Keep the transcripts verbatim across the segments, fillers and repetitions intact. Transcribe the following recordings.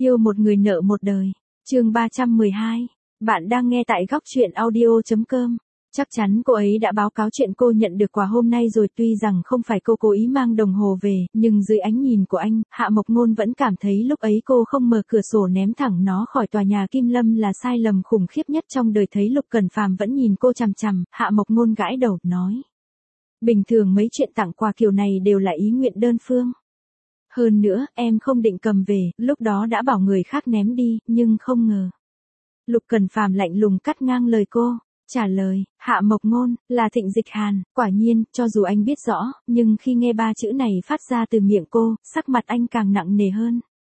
Yêu một người nợ một đời. Chương ba trăm mười hai. Bạn đang nghe tại góc truyện audio chấm com. Chắc chắn cô ấy đã báo cáo chuyện cô nhận được quà hôm nay rồi, tuy rằng không phải cô cố ý mang đồng hồ về, nhưng dưới ánh nhìn của anh, Hạ Mộc Ngôn vẫn cảm thấy lúc ấy cô không mở cửa sổ ném thẳng nó khỏi tòa nhà Kim Lâm là sai lầm khủng khiếp nhất trong đời. Thấy Lục Cẩn Phàm vẫn nhìn cô chằm chằm, Hạ Mộc Ngôn gãi đầu, nói. Bình thường mấy chuyện tặng quà kiểu này đều là ý nguyện đơn phương. Hơn nữa, em không định cầm về, lúc đó đã bảo người khác ném đi, nhưng không ngờ. Lục Cẩn Phàm lạnh lùng cắt ngang lời cô, trả lời, Hạ Mộc Ngôn, là Thịnh Dịch Hàn. Quả nhiên, cho dù anh biết rõ, nhưng khi nghe ba chữ này phát ra từ miệng cô, sắc mặt anh càng nặng nề hơn.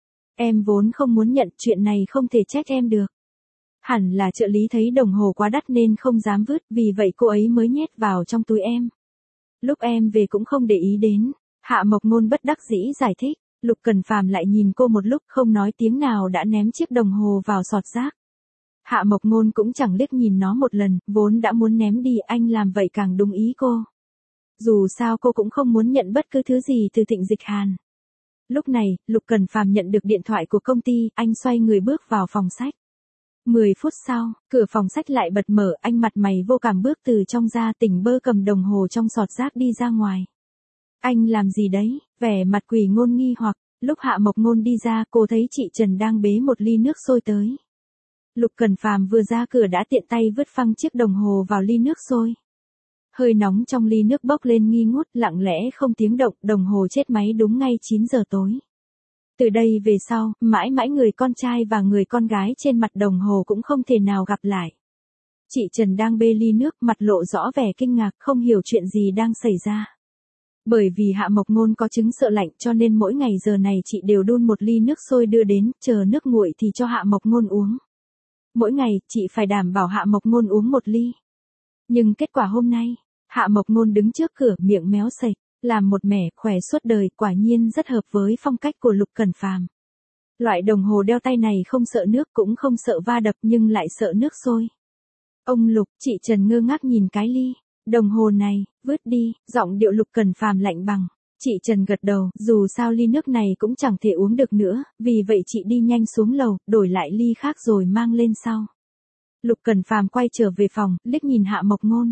Em vốn không muốn nhận, chuyện này không thể trách em được. Hẳn là trợ lý thấy đồng hồ quá đắt nên không dám vứt, vì vậy cô ấy mới nhét vào trong túi em. Lúc em về cũng không để ý đến. Hạ Mộc Ngôn bất đắc dĩ giải thích. Lục Cẩn Phàm lại nhìn cô một lúc, không nói tiếng nào đã ném chiếc đồng hồ vào sọt rác. Hạ Mộc Ngôn cũng chẳng liếc nhìn nó một lần, vốn đã muốn ném đi, anh làm vậy càng đúng ý cô. Dù sao cô cũng không muốn nhận bất cứ thứ gì từ Thịnh Dịch Hàn. Lúc này, Lục Cẩn Phàm nhận được điện thoại của công ty, anh xoay người bước vào phòng sách. Mười phút sau, cửa phòng sách lại bật mở, anh mặt mày vô cảm bước từ trong ra, tỉnh bơ cầm đồng hồ trong sọt rác đi ra ngoài. Anh làm gì đấy? Vẻ mặt Quỷ Ngôn nghi hoặc. Lúc Hạ Mộc Ngôn đi ra, cô thấy chị Trần đang bế một ly nước sôi tới. Lục Cẩn Phàm vừa ra cửa đã tiện tay vứt phăng chiếc đồng hồ vào ly nước sôi. Hơi nóng trong ly nước bốc lên nghi ngút, lặng lẽ không tiếng động, đồng hồ chết máy đúng ngay chín giờ tối. Từ đây về sau, mãi mãi người con trai và người con gái trên mặt đồng hồ cũng không thể nào gặp lại. Chị Trần đang bê ly nước, mặt lộ rõ vẻ kinh ngạc, không hiểu chuyện gì đang xảy ra. Bởi vì Hạ Mộc Ngôn có chứng sợ lạnh cho nên mỗi ngày giờ này chị đều đun một ly nước sôi đưa đến, chờ nước nguội thì cho Hạ Mộc Ngôn uống. Mỗi ngày, chị phải đảm bảo Hạ Mộc Ngôn uống một ly. Nhưng kết quả hôm nay, Hạ Mộc Ngôn đứng trước cửa, miệng méo sạch, làm một mẻ, khỏe suốt đời, quả nhiên rất hợp với phong cách của Lục Cẩn Phàm. Loại đồng hồ đeo tay này không sợ nước cũng không sợ va đập nhưng lại sợ nước sôi. Ông Lục, chị Trần ngơ ngác nhìn cái ly. Đồng hồ này, vứt đi, giọng điệu Lục Cẩn Phàm lạnh bằng. Chị Trần gật đầu, dù sao ly nước này cũng chẳng thể uống được nữa, vì vậy chị đi nhanh xuống lầu, đổi lại ly khác rồi mang lên sau. Lục Cẩn Phàm quay trở về phòng, liếc nhìn Hạ Mộc Ngôn.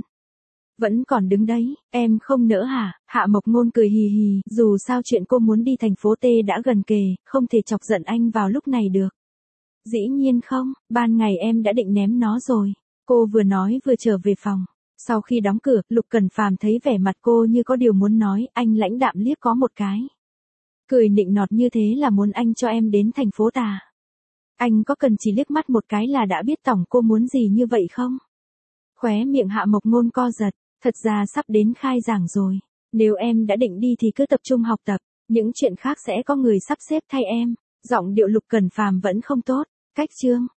Vẫn còn đứng đấy, em không nỡ hả? Hạ Mộc Ngôn cười hì hì, dù sao chuyện cô muốn đi thành phố T đã gần kề, không thể chọc giận anh vào lúc này được. Dĩ nhiên không, ban ngày em đã định ném nó rồi. Cô vừa nói vừa trở về phòng. Sau khi đóng cửa, Lục Cẩn Phàm thấy vẻ mặt cô như có điều muốn nói, anh lãnh đạm liếc có một cái. Cười nịnh nọt như thế là muốn anh cho em đến thành phố tà. Anh có cần chỉ liếc mắt một cái là đã biết tổng cô muốn gì như vậy không? Khóe miệng Hạ Mộc Ngôn co giật, thật ra sắp đến khai giảng rồi. Nếu em đã định đi thì cứ tập trung học tập, những chuyện khác sẽ có người sắp xếp thay em. Giọng điệu Lục Cẩn Phàm vẫn không tốt. Cách chương,